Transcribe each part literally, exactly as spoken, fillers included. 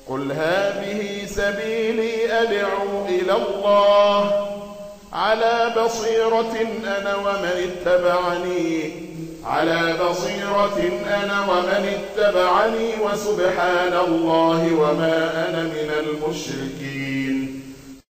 قل هذه سبيلي أدعو إلى الله على بصيرة أنا ومن اتبعني على بصيرة أنا ومن اتبعني وسبحان الله وما أنا من المشركين.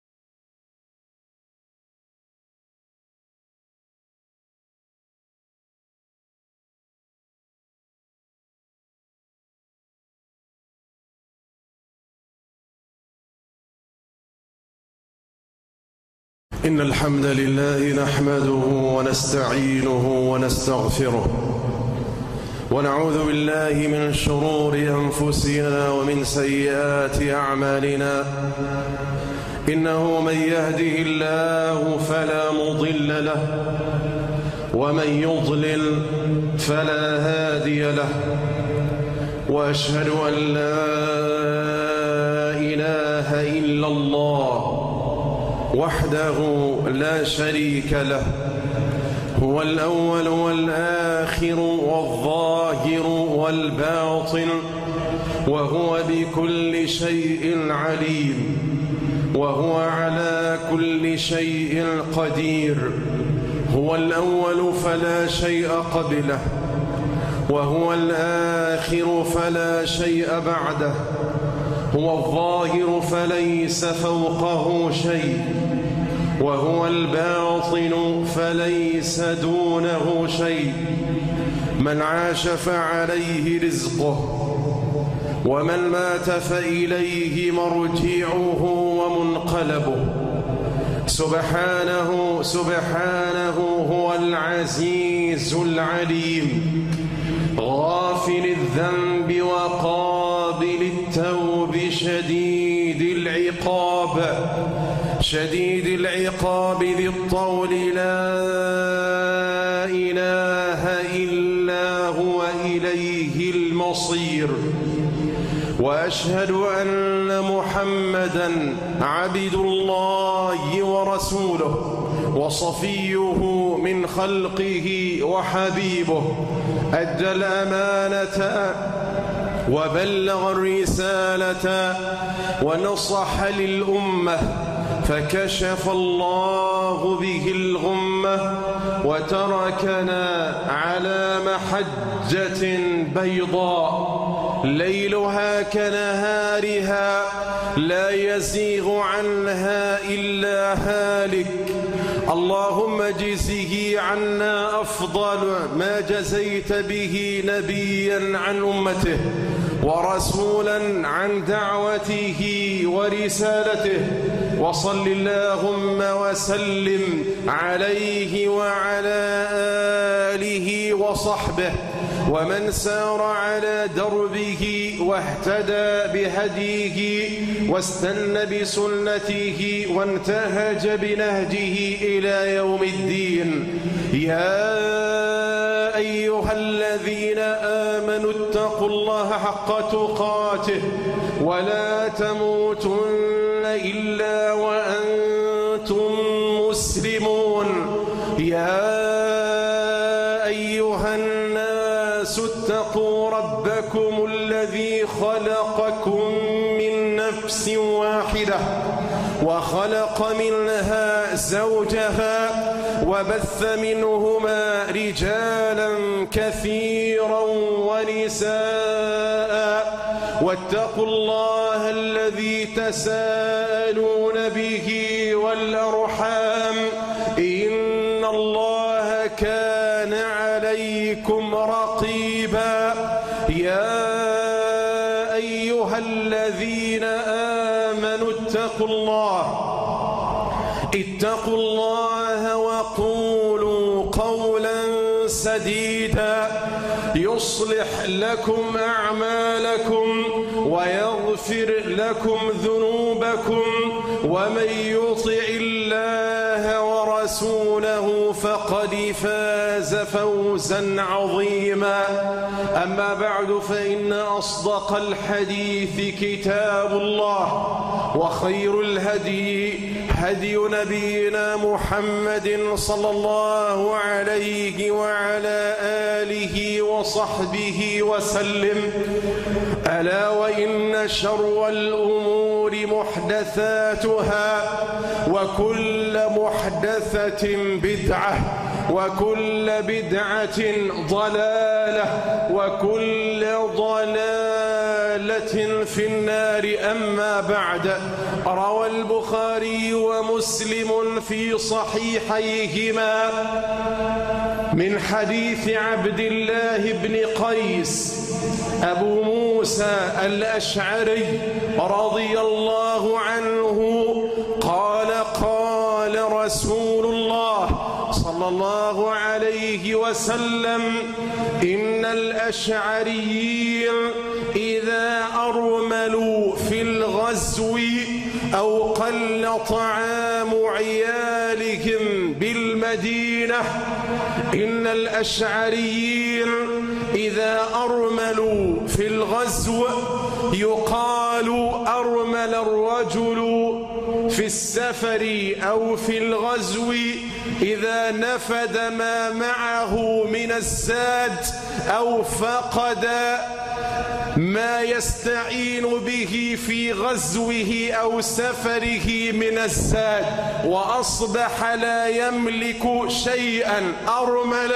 إن الحمد لله نحمده ونستعينه ونستغفره ونعوذ بالله من شرور أنفسنا ومن سيئات أعمالنا. إنه من يهده الله فلا مضل له ومن يضلل فلا هادي له، وأشهد أن لا إله إلا الله وحده لا شريك له، هو الأول والآخر والظاهر والباطن، وهو بكل شيء عليم، وهو على كل شيء قدير. هو الأول فلا شيء قبله، وهو الآخر فلا شيء بعده، هو الظاهر فليس فوقه شيء، وهو الباطن فليس دونه شيء. من عاش فعليه رزقه، ومن مات فإليه مرجعه ومنقلبه. سبحانه سبحانه هو العزيز العليم، غافل الذنب وقابل التوب، شديد العقاب شديد العقاب ذي الطول، لا إله إلا هو إليه المصير. وأشهد أن محمدًا عبد الله ورسوله وصفيه من خلقه وحبيبه، أدى الأمانة وبلغ الرسالة ونصح للأمة، فكشف الله به الغمة وتركنا على محجة بيضاء ليلها كنهارها لا يزيغ عنها إلا هالك. اللهم اجزه عنا أفضل ما جزيت به نبيا عن أمته ورسولا عن دعوته ورسالته، وصل اللهم وسلم عليه وعلى آله وصحبه ومن سار على دربه واهتدى بهديه واستنى بسنته وانتهج بنهجه إلى يوم الدين. يا أيها الذين آمنوا اتقوا الله حق تقاته ولا تموتن إلا وأنتم مسلمون. يا أيها الناس اتقوا ربكم الذي خلقكم من نفس واحدة وخلق منها زوجها وبث منهما رجالا كثيرا ونساء، واتقوا الله الذي تساءلون به والأرحام، إن الله كان عليكم رقيبا. يا أيها الذين آمنوا اتقوا الله اتقوا الله وقولوا قولا سديدا يصلح لكم أعمالكم ويغفر لكم ذنوبكم، ومن يطع الله ورسوله فقد فاز فوزا عظيما. أما بعد، فإن أصدق الحديث كتاب الله، وخير الهدي هدي نبينا محمد صلى الله عليه وعلى آله آله وصحبه وسلم. ألا وإن شر الأمور محدثاتها، وكل محدثة بدعة، وكل بدعة ضلالة، وكل ضلالة في النار. أما بعد، روى البخاري ومسلم في صحيحيهما من حديث عبد الله بن قيس أبو موسى الأشعري رضي الله عنه قال: قال رسول الله صلى الله عليه وسلم: إن الأشعريين إذا أرملوا في الغزو أو قل طعام عيالهم بالمدينة إن الأشعريين إذا أرملوا في الغزو، يقال أرمل الرجل في السفر أو في الغزو إذا نفد ما معه من الزاد أو فقد ما يستعين به في غزوه أو سفره من الزاد، وأصبح لا يملك شيئا. أرمل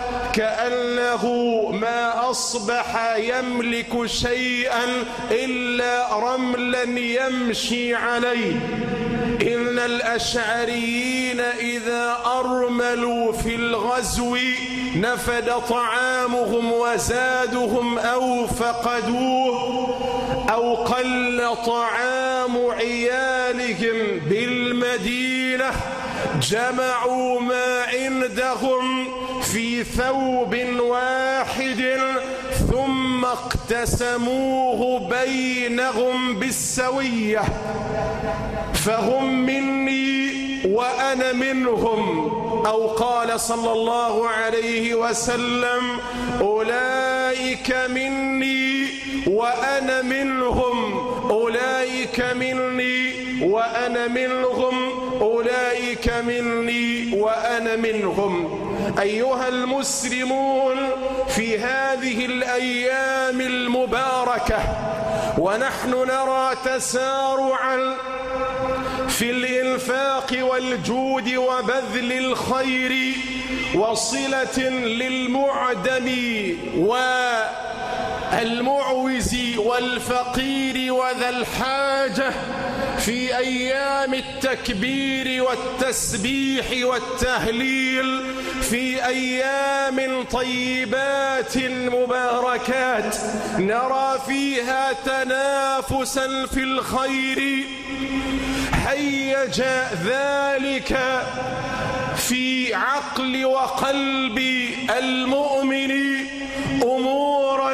كأنه ما أصبح يملك شيئا إلا رملا يمشي عليه. إن الأشعريين إذا أرملوا في الغزو نفد طعامهم وزادهم أو فقدوه أو قل طعام عيالهم بالمدينة، جمعوا ما عندهم في ثوب واحد ثم اقتسموه بينهم بالسوية، فهم مني وأنا منهم. أو قال صلى الله عليه وسلم: أولئك مني وأنا منهم، أولئك مني وأنا منهم، أولئك مني وأنا منهم. أيها المسلمون، في هذه الأيام المباركة ونحن نرى تسارعا في الإنفاق والجود وبذل الخير وصلة للمعدم والمعوز والفقير وذا الحاجة، في أيام التكبير والتسبيح والتهليل، في أيام طيبات مباركات نرى فيها تنافسا في الخير، هيج ذلك في عقل وقلب المؤمن أمورا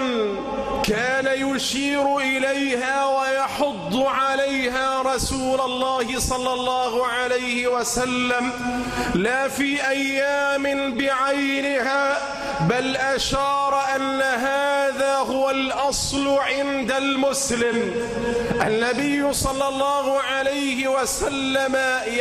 كان يشير إليها ويحض عليها رسول الله صلى الله عليه وسلم، لا في أيام بعينها، بل أشار أن هذا هو الأصل عند المسلم. النبي صلى الله عليه وسلم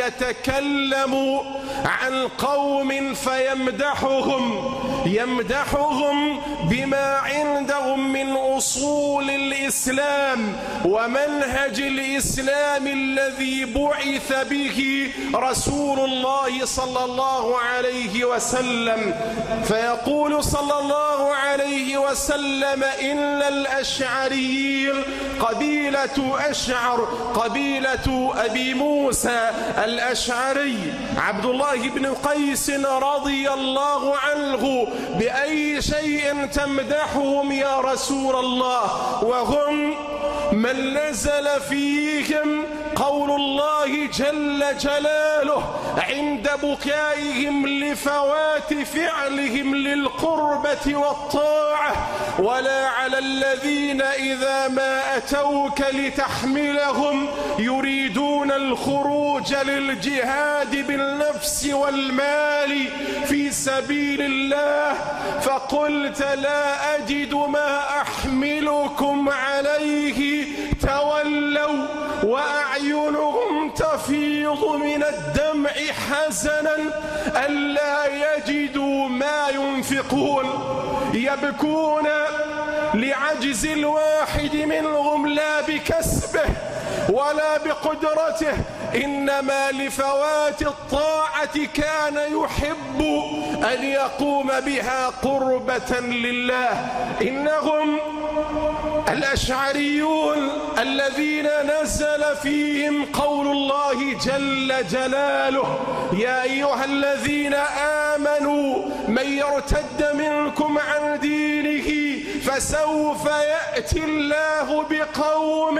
يتكلم عن قوم فيمدحهم، يمدحهم بما عندهم من أصول الإسلام ومنهج الإسلام الذي بعث به رسول الله صلى الله عليه وسلم. فيقول صلى الله عليه وسلم: إن الأشعريين، قبيلة أشعر، قبيلة أبي موسى الأشعري عبد الله بن قيس رضي الله عنه، بأي شيء تمدحهم يا رسول الله؟ وهم من نزل فيهم قول الله جل جلاله عند بكائهم لفوات فعلهم للقربة والطاعة: ولا على الذين إذا ما أتوك لتحملهم يريدون الخروج للجهاد بالنفس والمال في سبيل الله فقلت لا أجد ما أحملكم عليه، تولوا وأعينهم تفيض تفيض من الدمع حزنا ألا يجدوا ما ينفقون، يبكون لعجز الواحد منهم لا بكسبه ولا بقدرته، إنما لفوات الطاعة كان يحب أن يقوم بها قربة لله. إنهم الأشعريون الذين نزل فيهم قول الله جل جلاله: يا أيها الذين آمنوا من يرتد منكم عن دينه فسوف يأتي الله بقوم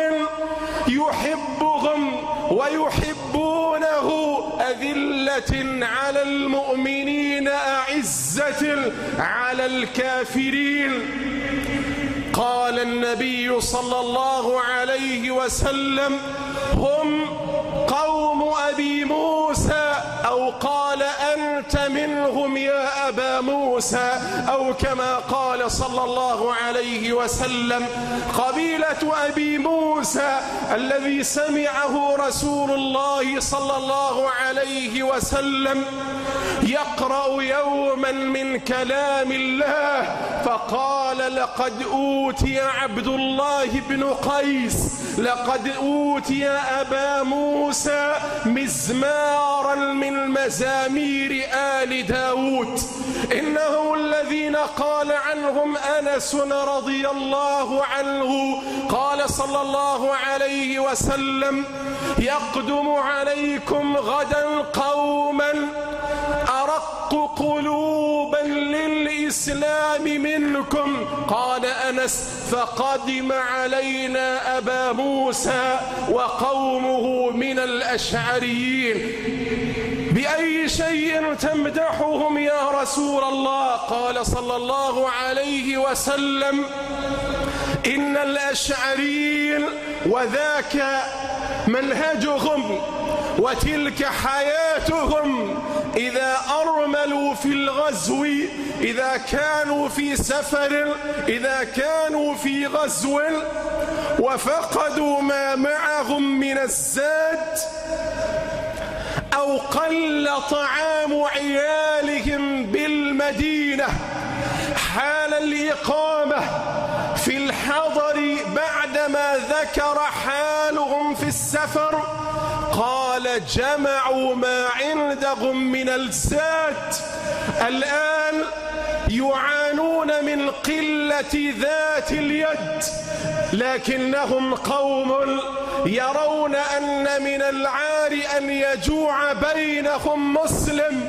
يحبهم ويحبونه أذلة على المؤمنين أعزة على الكافرين. قال النبي صلى الله عليه وسلم: هم قوم أبي موسى، أو قال أنت منهم يا أبا موسى، أو كما قال صلى الله عليه وسلم. قبيلة أبي موسى الذي سمعه رسول الله صلى الله عليه وسلم يقرأ يوما من كلام الله فقال: لقد أوتي عبد الله بن قيس، لقد أوتي أبا موسى مزمارا من مزامير آل داود. إنهم الذين قال عنهم أنس رضي الله عنه قال صلى الله عليه وسلم: يقدم عليكم غدا قوما أرق قلوبا للإسلام منكم. قال أنس: فقدم علينا أبا موسى وقومه من الأشعريين. بأي شيء تمدحهم يا رسول الله؟ قال صلى الله عليه وسلم: إن الأشعريين وذاك منهجهم وتلك حياتهم، إذا أرملوا في الغزو، إذا كانوا في سفر، إذا كانوا في غزو وفقدوا ما معهم من الزاد أو قل طعام عيالهم بالمدينة حال الإقامة في الحضر بعدما ذكر حالهم في السفر، قال: جمعوا ما عندهم من الزاد. الآن يعانون من قلة ذات اليد، لكنهم قوم يرون أن من العار أن يجوع بينهم مسلم.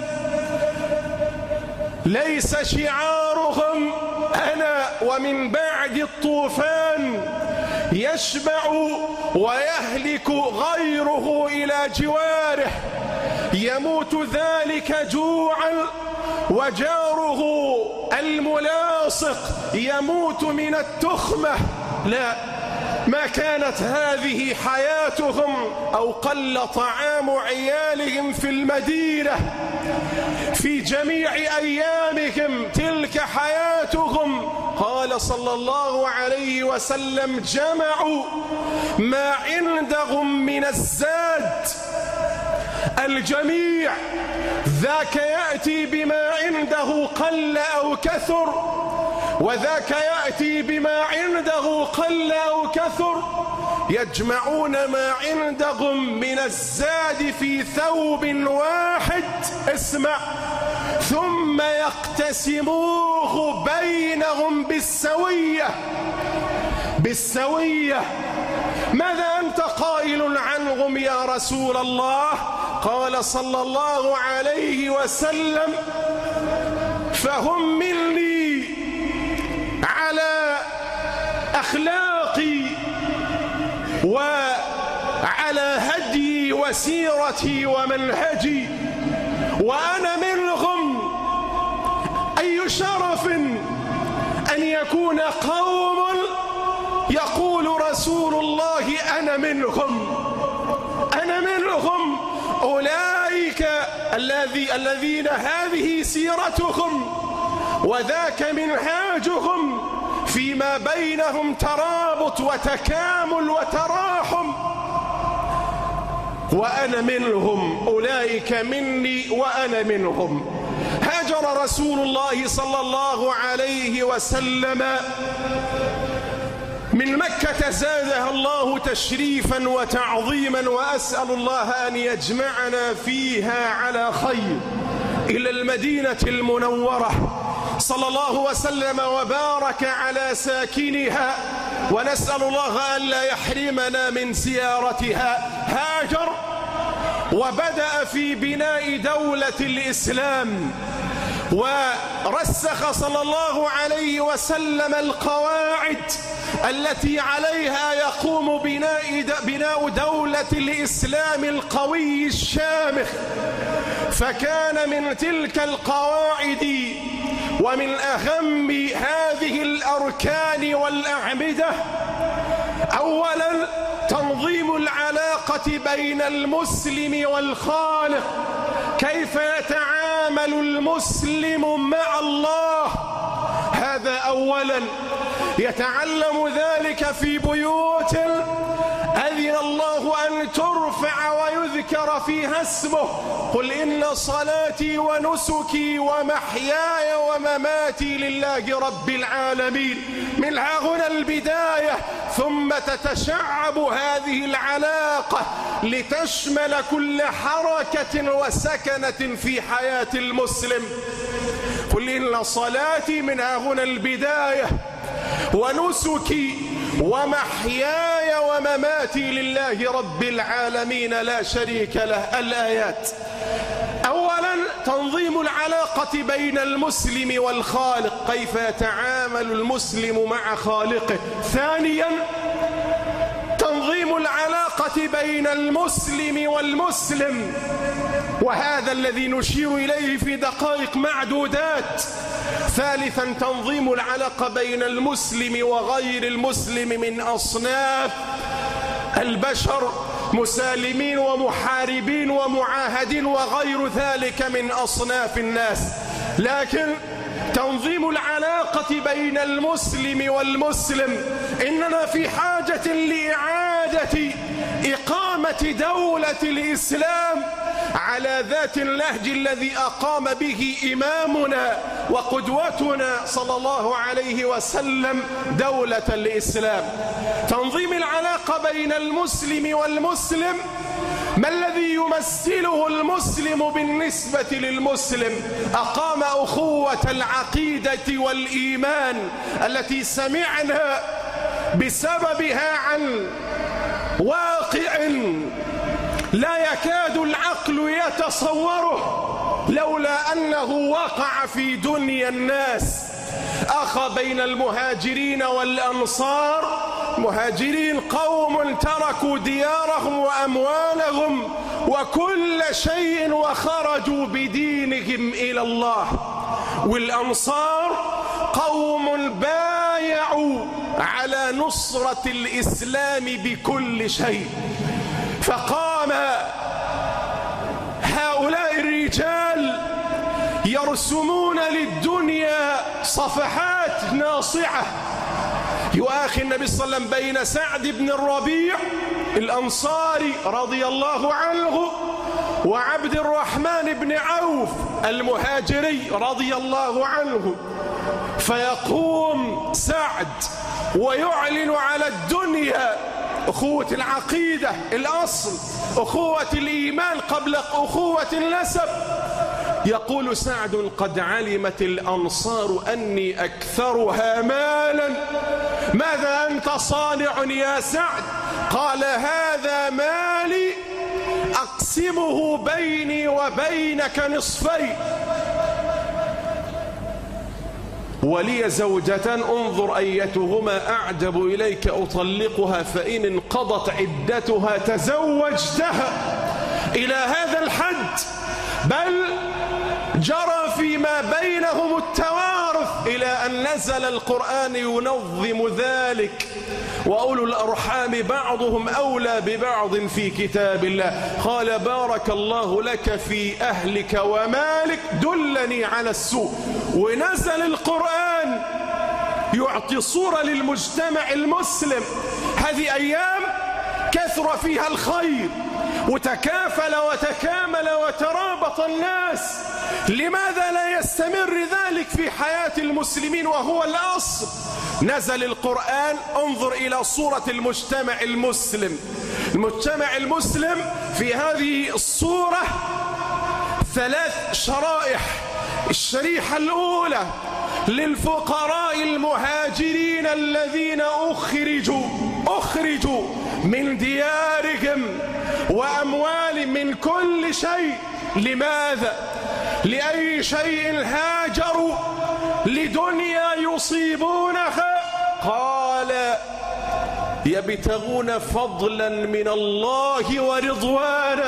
ليس شعارهم أنا ومن بعد الطوفان يشبع ويهلك غيره إلى جواره، يموت ذلك جوعا وجاره الملاصق يموت من التخمة. لا، ما كانت هذه حياتهم، أو قل طعام عيالهم في المدينة في جميع أيامهم، تلك حياتهم. قال صلى الله عليه وسلم: جمعوا ما عندهم من الزاد. الجميع ذاك يأتي بما عنده قل أو كثر، وذاك يأتي بما عنده قل أو كثر، يجمعون ما عندهم من الزاد في ثوب واحد، اسمع، ثم يقتسموه بينهم بالسوية. بالسوية. ماذا أنت قائل عنهم يا رسول الله؟ قال صلى الله عليه وسلم: فهم مني على أخلاقي وعلى هدي وسيرتي ومنهجي، وأنا منهم. أي شرف أن يكون قوم يقول رسول الله: أنا منهم، أنا منهم. أولئك الذي الذين هذه سيرتهم وذاك منهاجهم، فيما بينهم ترابط وتكامل وتراحم. وأنا منهم، أولئك مني وأنا منهم. هاجر رسول الله صلى الله عليه وسلم من مكة زادها الله تشريفا وتعظيما، وأسأل الله أن يجمعنا فيها على خير، إلى المدينة المنورة صلى الله وسلم وبارك على ساكنها، ونسأل الله أن لا يحرمنا من زيارتها. هاجر وبدأ في بناء دولة الإسلام، ورسخ صلى الله عليه وسلم القواعد التي عليها يقوم بناء بناء دولة الإسلام القوي الشامخ. فكان من تلك القواعد ومن أهم هذه الأركان والأعمدة أولا تنظيم العلاقة بين المسلم والخالق، كيف يتعامل المسلم مع الله. هذا أولا. يتعلم ذلك في بيوت أذن الله أن ترفع ويذكر فيها اسمه. قل إن صلاتي ونسكي ومحياي ومماتي لله رب العالمين. من ها هنا البداية، ثم تتشعب هذه العلاقة لتشمل كل حركة وسكنة في حياة المسلم. قل إن صلاتي، من ها هنا البداية، ونسكي ومحياي ومماتي لله رب العالمين لا شريك له. الآيات. أولا تنظيم العلاقة بين المسلم والخالق، كيف يتعامل المسلم مع خالقه. ثانيا تنظيم العلاقة بين المسلم والمسلم، وهذا الذي نشير إليه في دقائق معدودات. ثالثا تنظيم العلاقة بين المسلم وغير المسلم من أصناف البشر، مسالمين ومحاربين ومعاهدين وغير ذلك من أصناف الناس. لكن تنظيم العلاقة بين المسلم والمسلم، إننا في حاجة لإعادة إقامة دولة الإسلام على ذات النهج الذي أقام به إمامنا وقدوتنا صلى الله عليه وسلم دولة الإسلام. تنظيم العلاقة بين المسلم والمسلم، ما الذي يمثله المسلم بالنسبة للمسلم؟ أقام أخوة العقيدة والإيمان التي سمعنا بسببها عن واقع لا يكاد العقل يتصوره لولا أنه وقع في دنيا الناس. أخ بين المهاجرين والأنصار. مهاجرين قوم تركوا ديارهم وأموالهم وكل شيء وخرجوا بدينهم إلى الله، والأنصار قوم بايعوا على نصرة الإسلام بكل شيء. فقام هؤلاء الرجال يرسمون للدنيا صفحات ناصعة. يؤاخي النبي صلى الله عليه وسلم بين سعد بن الربيع الأنصاري رضي الله عنه وعبد الرحمن بن عوف المهاجري رضي الله عنه، فيقوم سعد ويعلن على الدنيا أخوة العقيدة، الأصل أخوة الإيمان قبل أخوة النسب. يقول سعد: قد علمت الأنصار أني أكثرها مالا. ماذا أنت صانع يا سعد؟ قال: هذا مالي أقسمه بيني وبينك نصفين، ولي زوجة انظر أيتهما أعجب إليك أطلقها، فإن انقضت عدتها تزوجتها. إلى هذا الحد بل جرى فيما بينهم التوارث، إلى أن نزل القرآن ينظم ذلك. وأولو الأرحام بعضهم أولى ببعض في كتاب الله. قال: بارك الله لك في أهلك ومالك، دلني على السوء. ونزل القرآن يعطي صورة للمجتمع المسلم. هذه أيام كثيرة وكثر فيها الخير وتكافل وتكامل وترابط الناس، لماذا لا يستمر ذلك في حياة المسلمين وهو الأصل؟ نزل القرآن. انظر إلى صورة المجتمع المسلم. المجتمع المسلم في هذه الصورة ثلاث شرائح. الشريحة الأولى للفقراء المهاجرين الذين أخرجوا أخرجوا من ديارهم وأموال من كل شيء. لماذا؟ لأي شيء هاجروا؟ لدنيا يصيبونها، قال يبتغون فضلا من الله ورضوانا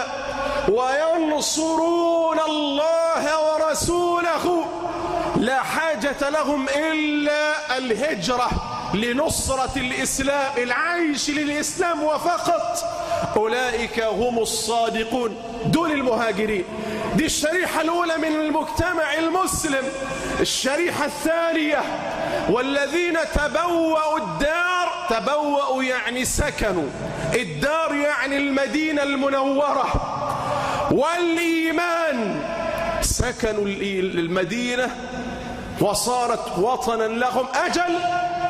وينصرون الله ورسوله، لا حاجة لهم إلا الهجرة لنصرة الإسلام، العيش للإسلام وفقط. أولئك هم الصادقون، دول المهاجرين. دي الشريحة الأولى من المجتمع المسلم. الشريحة الثانية والذين تبوأوا الدار، تبوأوا يعني سكنوا، الدار يعني المدينة المنورة، والإيمان سكنوا المدينة وصارت وطنا لهم أجل،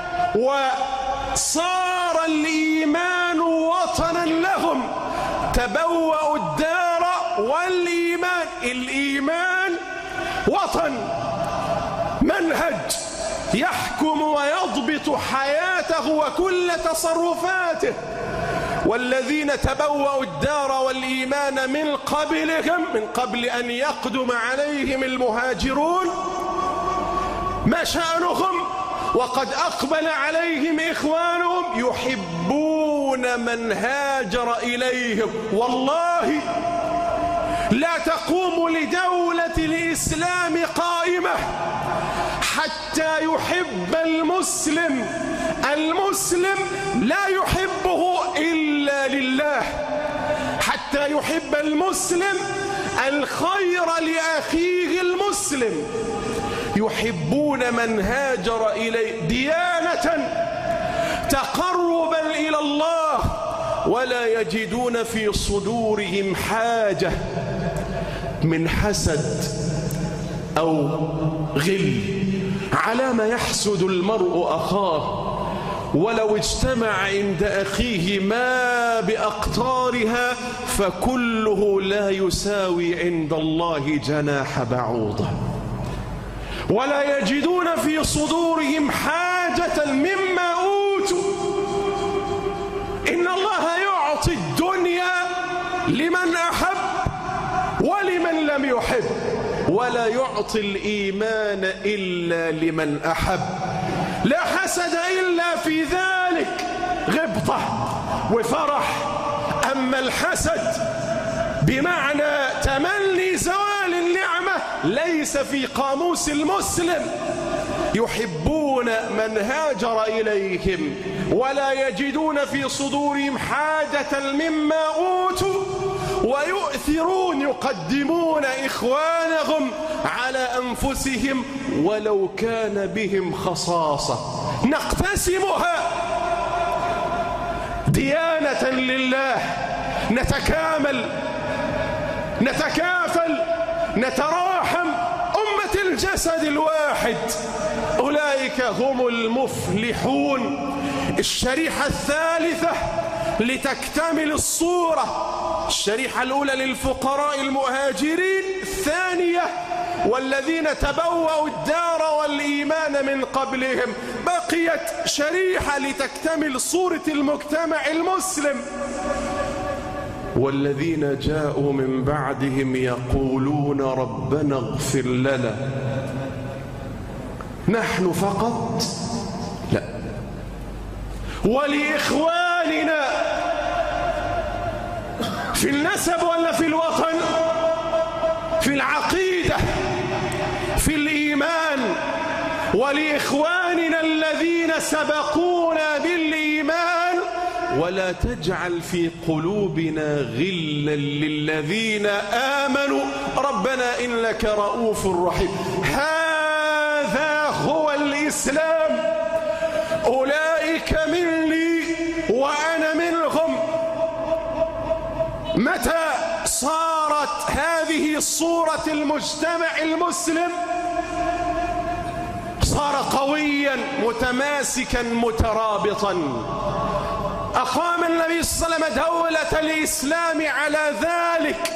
وصار الإيمان وطنا لهم. تبوأوا الدار والإيمان، الإيمان وطن، منهج يحكم ويضبط حياته وكل تصرفاته. والذين تبوأوا الدار والإيمان من قبلهم، من قبل أن يقدم عليهم المهاجرون، ما شأنهم؟ وقد أقبل عليهم إخوانهم يحبون من هاجر إليهم. والله لا تقوم لدولة الإسلام قائمة حتى يحب المسلم المسلم لا يحبه إلا لله، حتى يحب المسلم الخير لأخيه المسلم. يحبون من هاجر إليه ديانة تقربا إلى الله، ولا يجدون في صدورهم حاجة من حسد أو غل. على ما يحسد المرء أخاه ولو اجتمع عند أخيه ما بأقطارها، فكله لا يساوي عند الله جناح بعوضة. ولا يجدون في صدورهم حاجة مما أوتوا. إن الله يعطي الدنيا لمن أحب ولمن لم يحب، ولا يعطي الإيمان إلا لمن أحب. لا حسد إلا في ذلك، غبطة وفرح. أما الحسد بمعنى تمني زوال النعمة ليس في قاموس المسلم. يحبون من هاجر إليهم ولا يجدون في صدورهم حاجة مما أوتوا، ويؤثرون يقدمون إخوانهم على أنفسهم ولو كان بهم خصاصة. نقتسمها ديانة لله، نتكامل، نتكافل، نتراحم، أمة الجسد الواحد. أولئك هم المفلحون. الشريحة الثالثة لتكتمل الصورة، الشريحة الأولى للفقراء المهاجرين، الثانية والذين تبوأوا الدار والإيمان من قبلهم. بقيت شريحة لتكتمل صورة المجتمع المسلم، والذين جاءوا من بعدهم يقولون ربنا اغفر لنا. نحن فقط؟ لا، ولإخواننا في النسب ولا في الوطن، في العقيدة، في الإيمان. ولإخواننا الذين سبقونا بالإيمان ولا تجعل في قلوبنا غلا للذين آمنوا ربنا إنك رؤوف رحيم. هذا هو الإسلام. أولئك مني وأنا منهم. متى صارت هذه صورة المجتمع المسلم؟ صار قويا متماسكا مترابطا. أقام النبي صلى الله عليه وسلم دولة الإسلام على ذلك.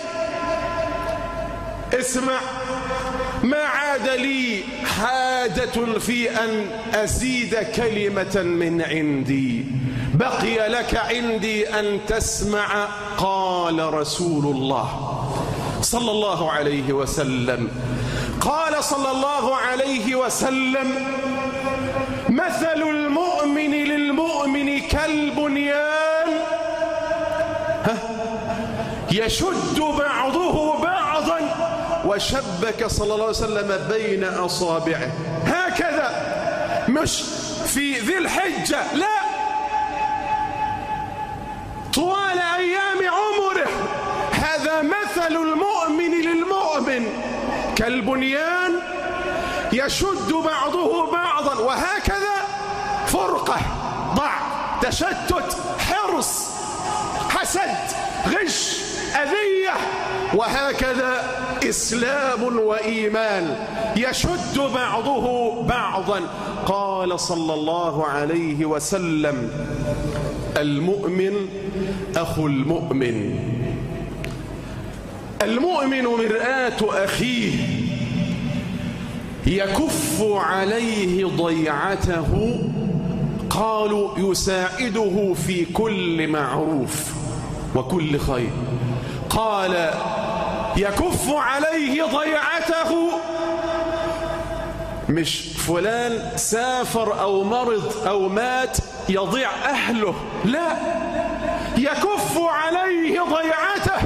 اسمع، ما عاد لي حاجة في أن أزيد كلمة من عندي، بقي لك عندي أن تسمع قال رسول الله صلى الله عليه وسلم. قال صلى الله عليه وسلم: مثل المؤمن للمؤمن كالبنيان يشد بعضه بعضا وشبك صلى الله عليه وسلم بين أصابعه. هكذا، مش في ذي الحجة، لا، طوال أيام عمره. هذا مثل المؤمن للمؤمن كالبنيان يشد بعضه بعضا، وهكذا فرقة، ضعف، تشتت، حرص، حسد، غش، أذية، وهكذا إسلام وإيمان يشد بعضه بعضا. قال صلى الله عليه وسلم: المؤمن أخو المؤمن، المؤمن مرآة أخيه يكف عليه ضيعته. قالوا: يساعده في كل معروف وكل خير. قال: يكف عليه ضيعته، مش فلان سافر أو مرض أو مات يضيع أهله، لا، يكف عليه ضيعته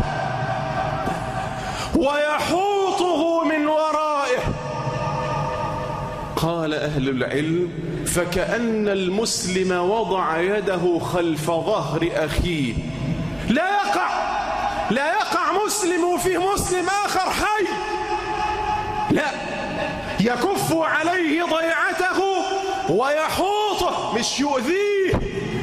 ويحوطه من ورائه. قال أهل العلم: فكأن المسلم وضع يده خلف ظهر أخيه، لا يقع لا يقع مسلم وفيه مسلم آخر حي، لا، يكف عليه ضيعته ويحوطه، مش يؤذيه،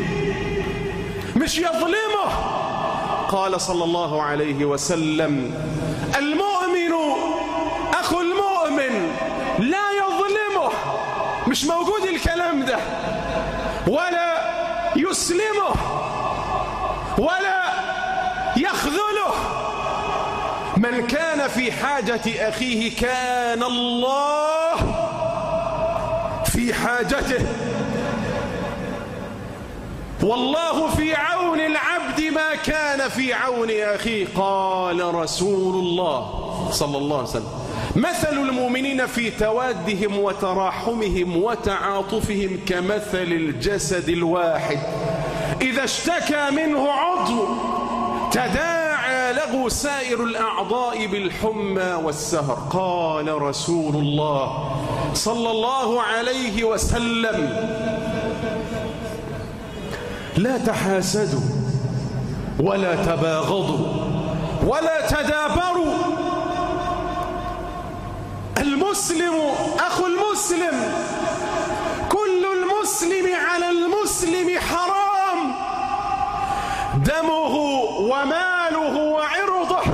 مش يظلمه. قال صلى الله عليه وسلم: المؤمن أخو المؤمن لا يظلمه، مش موجود الكلام ده، ولا يسلمه ولا يخذله. من كان في حاجة أخيه كان الله في حاجته، والله في عون العبد ما كان في عون أخيه. قال رسول الله صلى الله عليه وسلم: مثل المؤمنين في توادهم وتراحمهم وتعاطفهم كمثل الجسد الواحد إذا اشتكى منه عضو تداعى له سائر الأعضاء بالحمى والسهر. قال رسول الله صلى الله عليه وسلم: لا تحاسدوا ولا تباغضوا ولا تدابروا. المسلم أخو المسلم، كل المسلم على المسلم حرام، دمه وماله وعرضه.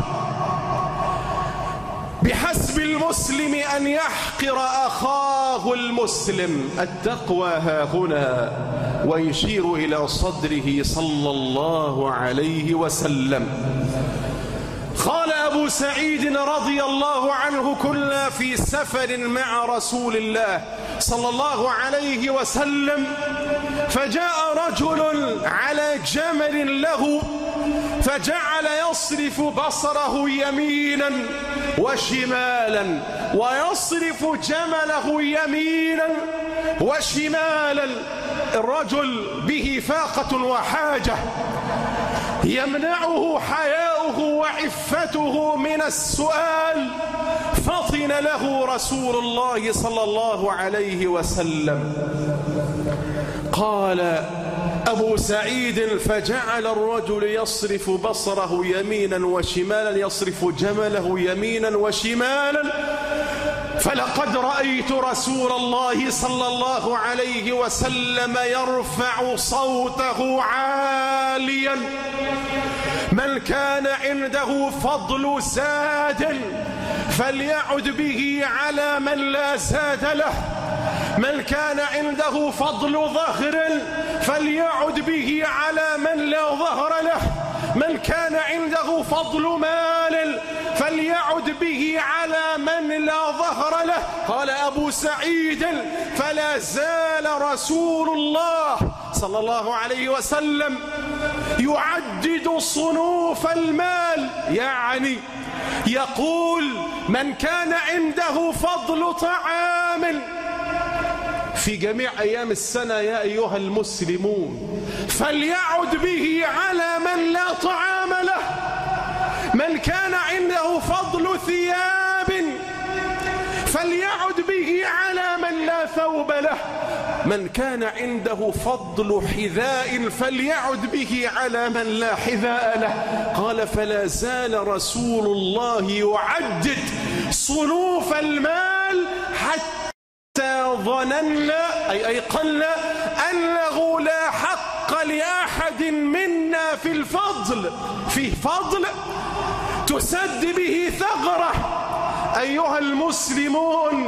بحسب المسلم أن يحقر أخاه المسلم. التقوى ها هنا، ويشير إلى صدره صلى الله عليه وسلم. قال أبو سعيد رضي الله عنه: كنا في سفر مع رسول الله صلى الله عليه وسلم، فجاء رجل على جمل له فجعل يصرف بصره يمينا وشمالا ويصرف جمله يمينا وشمالا. الرجل به فاقة وحاجة يمنعه حياؤه وعفته من السؤال. فطن له رسول الله صلى الله عليه وسلم. قال أبو سعيد: فجعل الرجل يصرف بصره يمينا وشمالا، يصرف جمله يمينا وشمالا، فلقد رأيت رسول الله صلى الله عليه وسلم يرفع صوته عاليا من كان عنده فضل زاد فليعد به على من لا زاد له، من كان عنده فضل ظهر فليعد به على من لا ظهر له، من كان عنده فضل مال فليعد به على من لا ظهر له. قال أبو سعيد: فلا زال رسول الله صلى الله عليه وسلم يعدد صنوف المال، يعني يقول من كان عنده فضل طعام في جميع أيام السنة يا أيها المسلمون فليعد به على من لا طعام له، من كان عنده فضل ثياب فليعد به على من لا ثوب له، من كان عنده فضل حذاء فليعد به على من لا حذاء له. قال: فلا زال رسول الله يعدد صنوف المال حتى ظننا أي أيقنا أنه لا حق لأحد منا في الفضل، فيه فضل تسد به ثغرة. أيها المسلمون،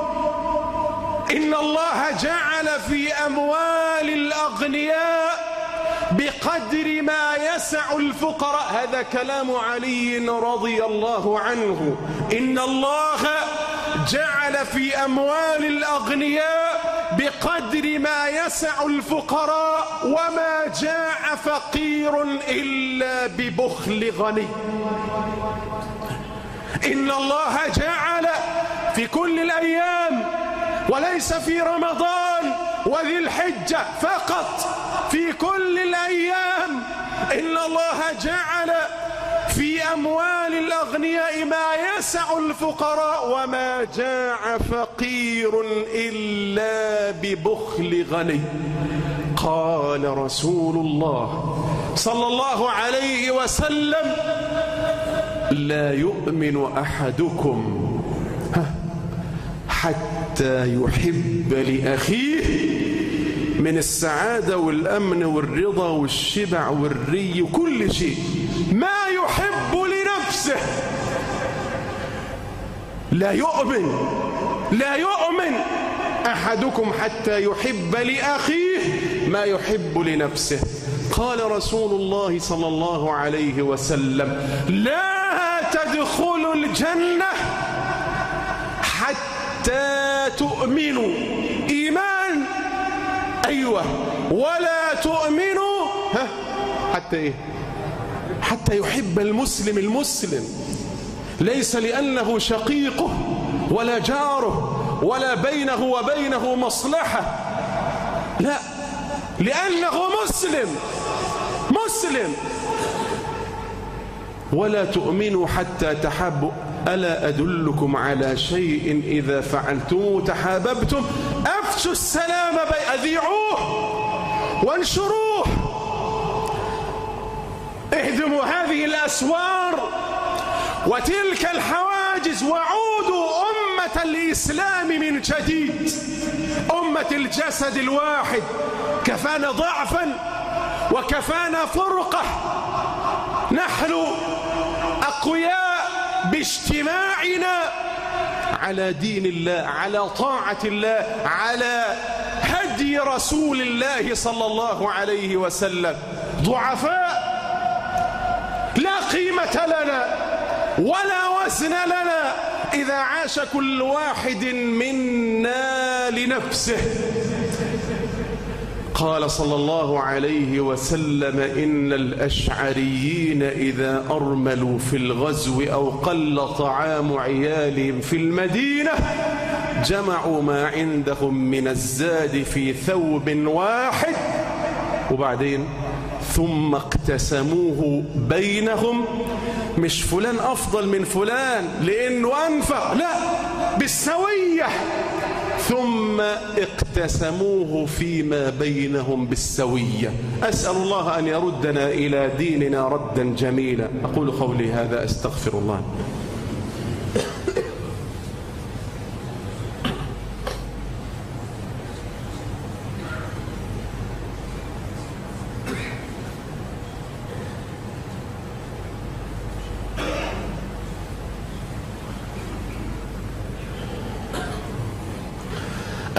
إن الله جعل في أموال الأغنياء بقدر ما يسع الفقراء. هذا كلام علي رضي الله عنه. إن الله جعل في أموال الأغنياء بقدر ما يسع الفقراء، وما جاع فقير إلا ببخل غني. إن الله جعل في كل الأيام، وليس في رمضان وذي الحجة فقط، في كل الأيام إن الله جعل في أموال الأغنياء ما يسع الفقراء، وما جاع فقير إلا ببخل غني. قال رسول الله صلى الله عليه وسلم: لا يؤمن أحدكم حتى يحب لأخيه من السعادة والأمن والرضا والشبع والري وكل شيء ما يحب لنفسه. لا يؤمن لا يؤمن أحدكم حتى يحب لأخيه ما يحب لنفسه. قال رسول الله صلى الله عليه وسلم: لا تدخلوا الجنة حتى تؤمنوا. إيمان، أيوة، ولا تؤمنوا ها حتى إيه؟ حتى يحب المسلم المسلم، ليس لأنه شقيقه ولا جاره ولا بينه وبينه مصلحة، لا، لأنه مسلم مسلم. ولا تؤمنوا حتى تحبوا. ألا أدلكم على شيء إذا فعلتم تحاببتم؟ أفشوا السلام بي أذيعوه وانشروه. اهدموا هذه الأسوار وتلك الحواجز، وعودوا أمة الإسلام من جديد، أمة الجسد الواحد. كفانا ضعفا وكفانا فرقة، نحن أقوياء باجتماعنا على دين الله، على طاعة الله، على هدي رسول الله صلى الله عليه وسلم. ضعفاء لا قيمة لنا ولا وزن لنا إذا عاش كل واحد منا لنفسه. قال صلى الله عليه وسلم: إن الأشعريين إذا أرملوا في الغزو أو قل طعام عيالهم في المدينة جمعوا ما عندهم من الزاد في ثوب واحد، وبعدين ثم اقتسموه بينهم. مش فلان أفضل من فلان لأنه أنفق، لا، بالسوية. ثم اقتسموه فيما بينهم بالسوية. أسأل الله أن يردنا إلى ديننا ردا جميلا. أقول قولي هذا، أستغفر الله.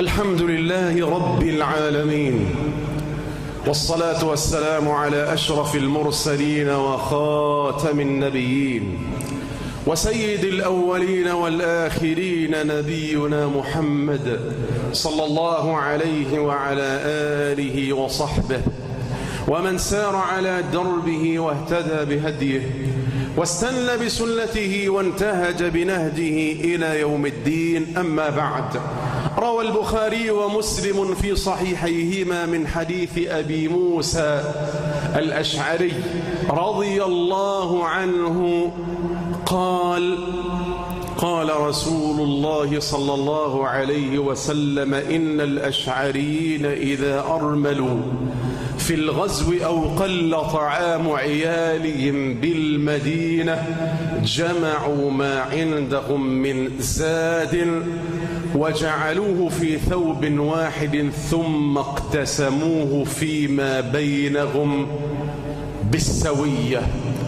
الحمد لله رب العالمين، والصلاة والسلام على أشرف المرسلين وخاتم النبيين وسيد الأولين والآخرين نبينا محمد صلى الله عليه وعلى آله وصحبه ومن سار على دربه واهتدى بهديه واستنى بسنته وانتهج بنهجه إلى يوم الدين. أما بعد، روى البخاري ومسلم في صحيحيهما من حديث أبي موسى الأشعري رضي الله عنه قال: قال رسول الله صلى الله عليه وسلم: إن الأشعريين إذا أرملوا في الغزو أو قل طعام عيالهم بالمدينة جمعوا ما عندهم من زاد وجعلوه في ثوب واحد ثم اقتسموه فيما بينهم بالسوية.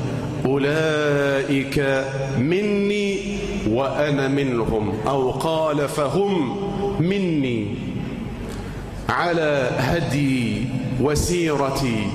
أولئك مني وأنا منهم، أو قال فهم مني على هدي وسيرتي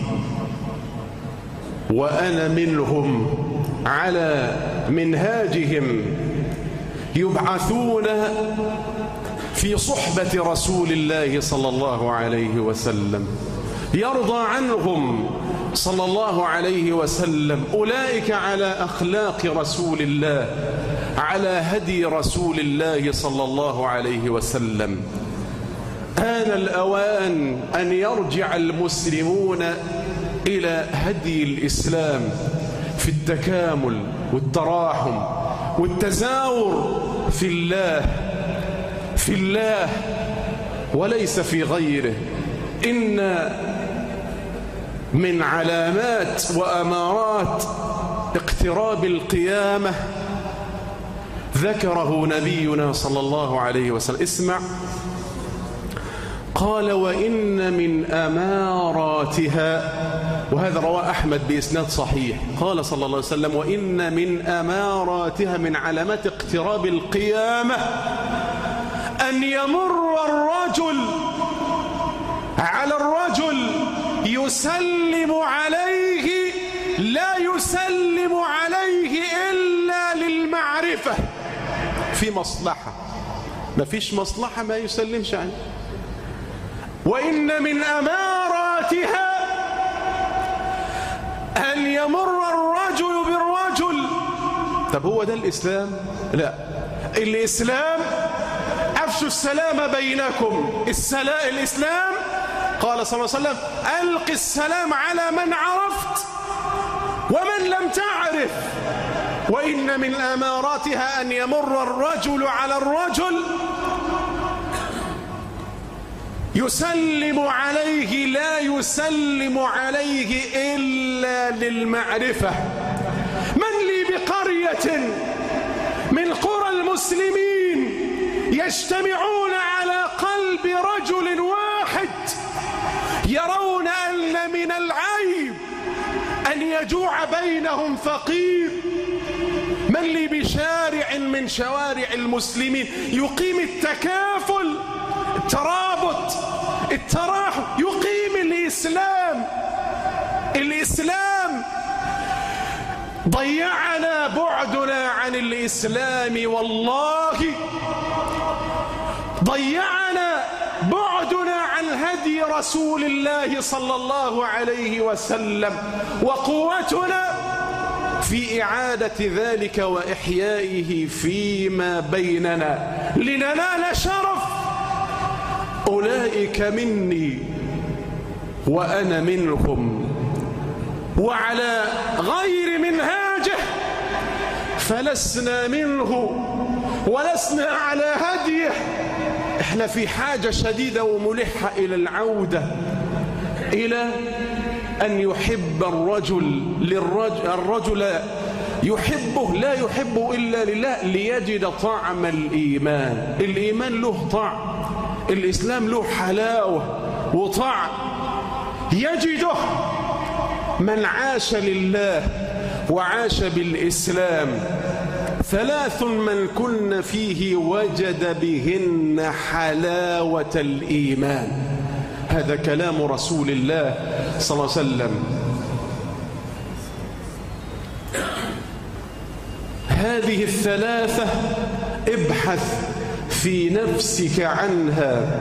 وأنا منهم على منهاجهم، يبعثون في صحبة رسول الله صلى الله عليه وسلم، يرضى عنهم صلى الله عليه وسلم. أولئك على أخلاق رسول الله، على هدي رسول الله صلى الله عليه وسلم. آن الأوان أن يرجع المسلمون إلى هدي الإسلام في التكامل والتراحم والتزاور في الله في الله وليس في غيره. إن من علامات وأمارات اقتراب القيامة ذكره نبينا صلى الله عليه وسلم. اسمع، قال: وإن من أماراتها، وهذا رواه أحمد بإسناد صحيح، قال صلى الله عليه وسلم: وإن من أماراتها، من علامات اقتراب القيامة، أن يمر الرجل على الرجل يسلم عليه، لا يسلم عليه إلا للمعرفة، في مصلحة، ما فيش مصلحة ما يسلمش عنه. وإن من أماراتها أن يمر الرجل بالرجل. طب هو ده الإسلام؟ لا، الإسلام أفشوا السلام بينكم. السلام الإسلام قال صلى الله عليه وسلم: ألق السلام على من عرفت ومن لم تعرف. وإن من أماراتها أن يمر الرجل على الرجل يسلم عليه، لا يسلم عليه إلا للمعرفة. من لي بقرية من قرى المسلمين يجتمعون على قلب رجل واحد يرون أن من العيب أن يجوع بينهم فقير. من لي بشارع من شوارع المسلمين يقيم التكافل، الترابط، التراحم، يقيم الإسلام. الإسلام ضيعنا بعدنا عن الإسلام، والله ضيعنا بعدنا عن هدي رسول الله صلى الله عليه وسلم، وقوتنا في إعادة ذلك وإحيائه فيما بيننا لننال شرف. أولئك مني وأنا منهم، وعلى غير منهاجه فلسنا منه ولسنا على هديه. احنا في حاجة شديدة وملحة إلى العودة إلى أن يحب الرجل للرجل الرجل يحبه، لا يحبه إلا لله، ليجد طعم الإيمان. الإيمان له طعم، الإسلام له حلاوة وطعم يجده من عاش لله وعاش بالإسلام ثلاث من كن فيه وجد بهن حلاوة الإيمان. هذا كلام رسول الله صلى الله عليه وسلم. هذه الثلاثة ابحث في نفسك عنها،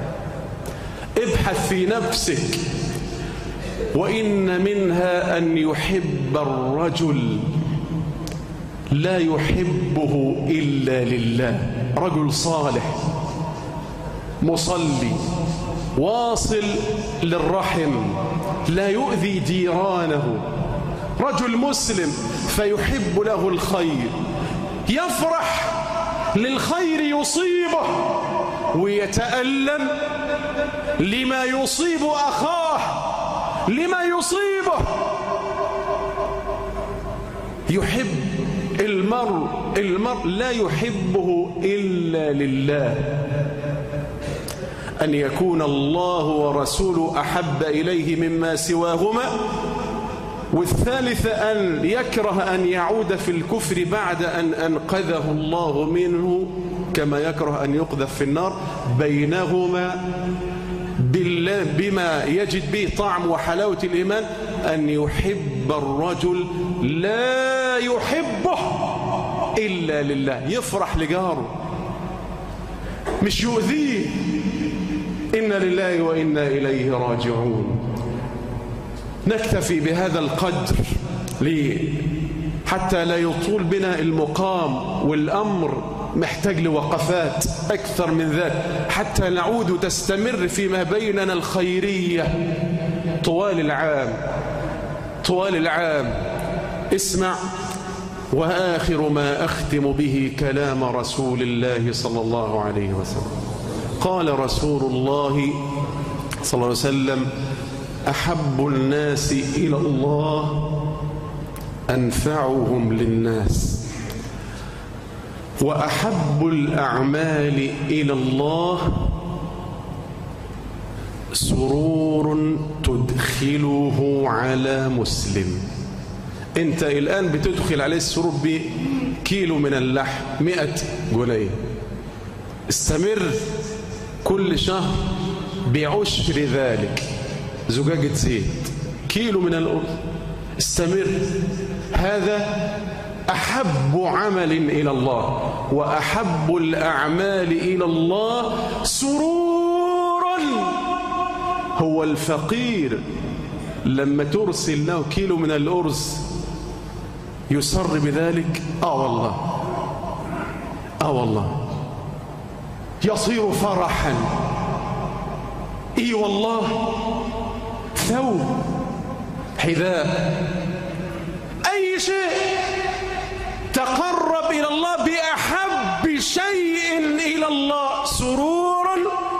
ابحث في نفسك. وإن منها أن يحب الرجل لا يحبه إلا لله، رجل صالح مصلي واصل للرحم لا يؤذي جيرانه، رجل مسلم فيحب له الخير، يفرح للخير يصيبه ويتألم لما يصيب أخاه، لما يصيبه. يحب المرء المرء لا يحبه إلا لله، أن يكون الله ورسوله أحب إليه مما سواهما. والثالثة أن يكره أن يعود في الكفر بعد أن أنقذه الله منه، كما يكره أن يقذف في النار. بينهما بما يجد به طعم وحلاوة الإيمان أن يحب الرجل لا يحبه إلا لله، يفرح لجاره مش يؤذيه. إنا لله وإنا إليه راجعون. نكتفي بهذا القدر ليه؟ حتى لا يطول بنا المقام، والأمر محتاج لوقفات أكثر من ذلك حتى نعود تستمر فيما بيننا الخيرية طوال العام طوال العام. اسمع، وآخر ما أختم به كلام رسول الله صلى الله عليه وسلم. قال رسول الله صلى الله عليه وسلم: أحب الناس إلى الله أنفعهم للناس، وأحب الأعمال إلى الله سرور تدخله على مسلم. أنت الآن بتدخل عليه السرور بكيلو من اللحم مئة جنيه، استمر كل شهر بعشر ذلك، زجاجة زيت، كيلو من الأرز، استمر. هذا أحب عمل إلى الله، وأحب الأعمال إلى الله سرورا. هو الفقير لما ترسل له كيلو من الأرز يسر بذلك؟ آه والله، آه والله، يصير فرحا. إي والله، ثوب، حذاء، أي شيء تقرب إلى الله بأحب شيء إلى الله سرورا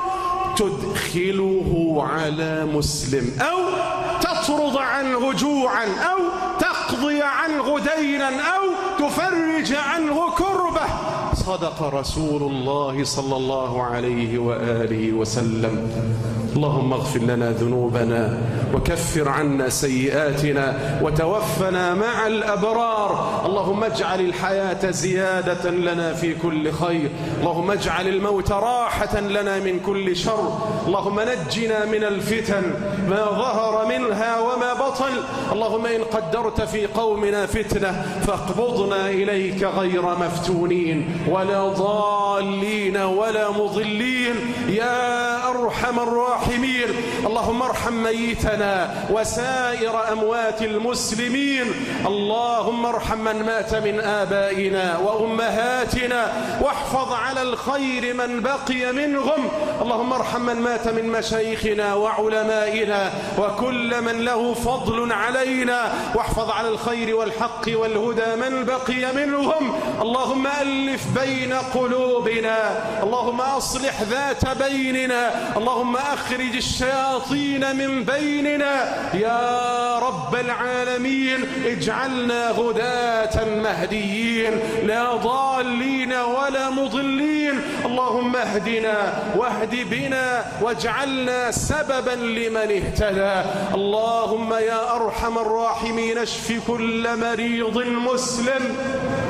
تدخله على مسلم، أو تطرد عنه جوعا، أو تقضي عنه دينا، أو تفرج عنه كربة. صدق رسول الله صلى الله عليه وآله وسلم. اللهم اغفر لنا ذنوبنا وكفر عنا سيئاتنا وتوفنا مع الأبرار. اللهم اجعل الحياة زيادة لنا في كل خير، اللهم اجعل الموت راحة لنا من كل شر. اللهم نجنا من الفتن ما ظهر منها وما بطن. اللهم إن قدرت في قومنا فتنة فاقبضنا إليك غير مفتونين ولا ضالين ولا مضلين يا أرحم الراحمين. اللهم ارحم ميتنا وسائر أموات المسلمين. اللهم ارحم من مات من آبائنا وأمهاتنا، واحفظ على الخير من بقي منهم. اللهم ارحم من مات من مشايخنا وعلمائنا وكل من له فضل علينا، واحفظ على الخير والحق والهدى من بقي منهم. اللهم ألف بين قلوبنا، اللهم أصلح ذات بيننا، اللهم أخرج الشياطين من بيننا يا رب العالمين. اجعلنا هداة مهديين لا ضالين ولا مضلين. اللهم اهدنا واهد بنا واجعلنا سببا لمن اهتدى. اللهم يا أرحم الراحمين اشف كل مريض مسلم،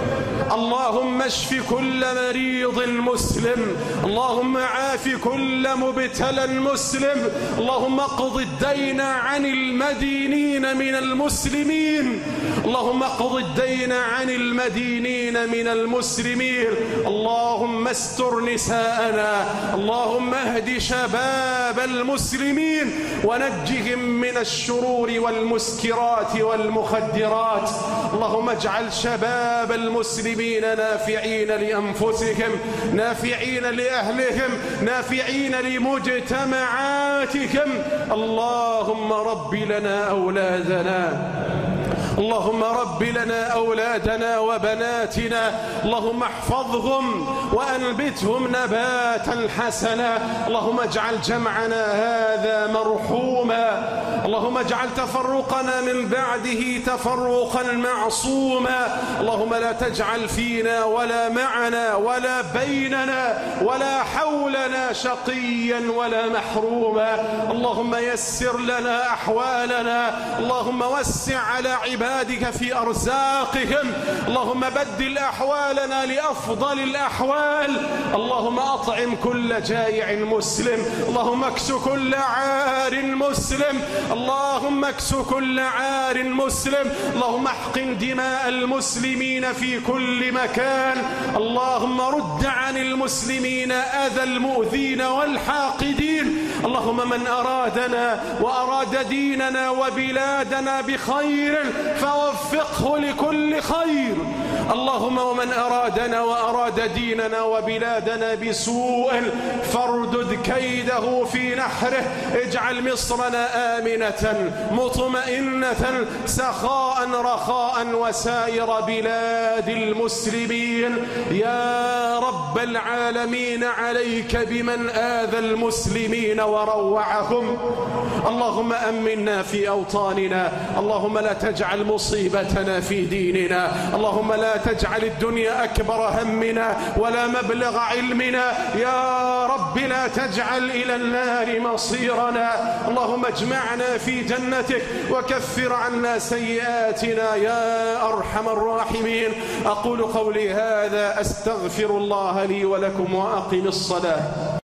اللهم اشف كل مريض مسلم، اللهم عاف كل مبتلى مسلم، اللهم اقض الدين عن المدينين من المسلمين، اللهم اقض الدين عن المدينين من المسلمين، اللهم استر نساءنا، اللهم اهد شباب المسلمين ونجهم من الشرور والمسكرات والمخدرات، اللهم اجعل شباب المسلمين نافعين لأنفسهم، نافعين لأهلهم، نافعين لمجتمعاتهم. اللهم رب لنا أولادنا، اللهم رب لنا أولادنا وبناتنا، اللهم احفظهم وأنبتهم نباتا حسنا، اللهم اجعل جمعنا هذا مرحوما، اللهم اجعل تفرقنا من بعده تفرقا معصوما، اللهم لا تجعل فينا ولا معنا ولا بيننا ولا حولنا شقيا ولا محروما، اللهم يسر لنا أحوالنا، اللهم وسع على عبادك في أرزاقهم، اللهم بدل أحوالنا لأفضل الأحوال، اللهم أطعم كل جائع مسلم، اللهم اكس كل عار مسلم، اللهم اكس كل عار مسلم، اللهم احقن دماء المسلمين في كل مكان، اللهم رد عن المسلمين أذى المؤذين والحاقدين، اللهم من أرادنا وأراد ديننا وبلادنا بخير فوفقه لكل خير، اللهم ومن أرادنا وأراد ديننا وبلادنا بسوء فاردد كيده في نحره، اجعل مصرنا آمنة مطمئنة سخاء رخاء وسائر بلاد المسلمين. يا رب العالمين عليك بمن آذى المسلمين وروعهم، اللهم أمنا في أوطاننا، اللهم لا تجعل مصيبتنا في ديننا، اللهم لا تجعل الدنيا أكبر همنا ولا مبلغ علمنا، يا رب لا تجعل إلى النار مصيرنا، اللهم اجمعنا في جنتك وكفر عنا سيئاتنا يا أرحم الراحمين. أقول قولي هذا أستغفر الله لي ولكم وأقم الصلاة.